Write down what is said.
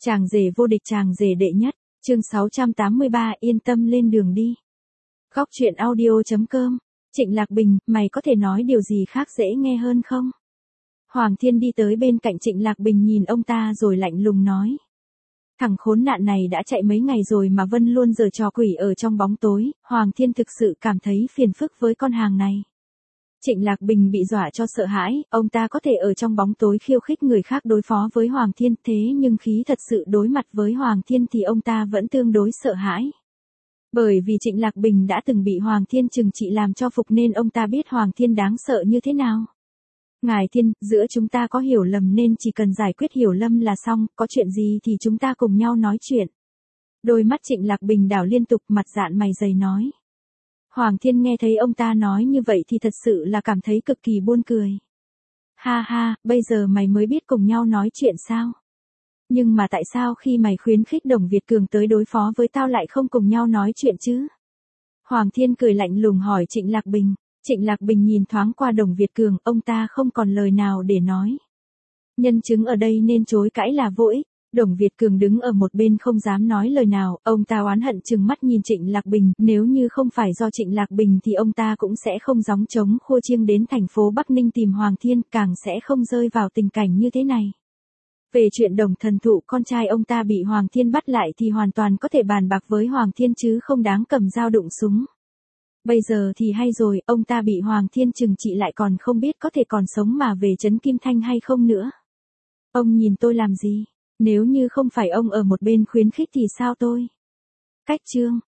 Chàng rể vô địch, chàng rể đệ nhất, chương 683, yên tâm lên đường đi. Góc truyện audio.com, Trịnh Lạc Bình, mày có thể nói điều gì khác dễ nghe hơn không? Hoàng Thiên đi tới bên cạnh Trịnh Lạc Bình nhìn ông ta rồi lạnh lùng nói. Thằng khốn nạn này đã chạy mấy ngày rồi mà Vân luôn giở trò quỷ ở trong bóng tối, Hoàng Thiên thực sự cảm thấy phiền phức với con hàng này. Trịnh Lạc Bình bị dọa cho sợ hãi, ông ta có thể ở trong bóng tối khiêu khích người khác đối phó với Hoàng Thiên, thế nhưng khi thật sự đối mặt với Hoàng Thiên thì ông ta vẫn tương đối sợ hãi. Bởi vì Trịnh Lạc Bình đã từng bị Hoàng Thiên trừng trị làm cho phục nên ông ta biết Hoàng Thiên đáng sợ như thế nào. Ngài Thiên, giữa chúng ta có hiểu lầm nên chỉ cần giải quyết hiểu lầm là xong, có chuyện gì thì chúng ta cùng nhau nói chuyện. Đôi mắt Trịnh Lạc Bình đảo liên tục, mặt dạn mày dày nói. Hoàng Thiên nghe thấy ông ta nói như vậy thì thật sự là cảm thấy cực kỳ buồn cười. Ha ha, bây giờ mày mới biết cùng nhau nói chuyện sao? Nhưng mà tại sao khi mày khuyến khích Đồng Việt Cường tới đối phó với tao lại không cùng nhau nói chuyện chứ? Hoàng Thiên cười lạnh lùng hỏi Trịnh Lạc Bình. Trịnh Lạc Bình nhìn thoáng qua Đồng Việt Cường, ông ta không còn lời nào để nói. Nhân chứng ở đây nên chối cãi là vô ích. Đồng Việt Cường đứng ở một bên không dám nói lời nào, ông ta oán hận trừng mắt nhìn Trịnh Lạc Bình, nếu như không phải do Trịnh Lạc Bình thì ông ta cũng sẽ không gióng trống khua chiêng đến thành phố Bắc Ninh tìm Hoàng Thiên, càng sẽ không rơi vào tình cảnh như thế này. Về chuyện Đồng Thần Thụ con trai ông ta bị Hoàng Thiên bắt lại thì hoàn toàn có thể bàn bạc với Hoàng Thiên chứ không đáng cầm dao đụng súng. Bây giờ thì hay rồi, ông ta bị Hoàng Thiên trừng trị lại còn không biết có thể còn sống mà về trấn Kim Thanh hay không nữa. Ông nhìn tôi làm gì? Nếu như không phải ông ở một bên khuyến khích thì sao tôi? Cách chương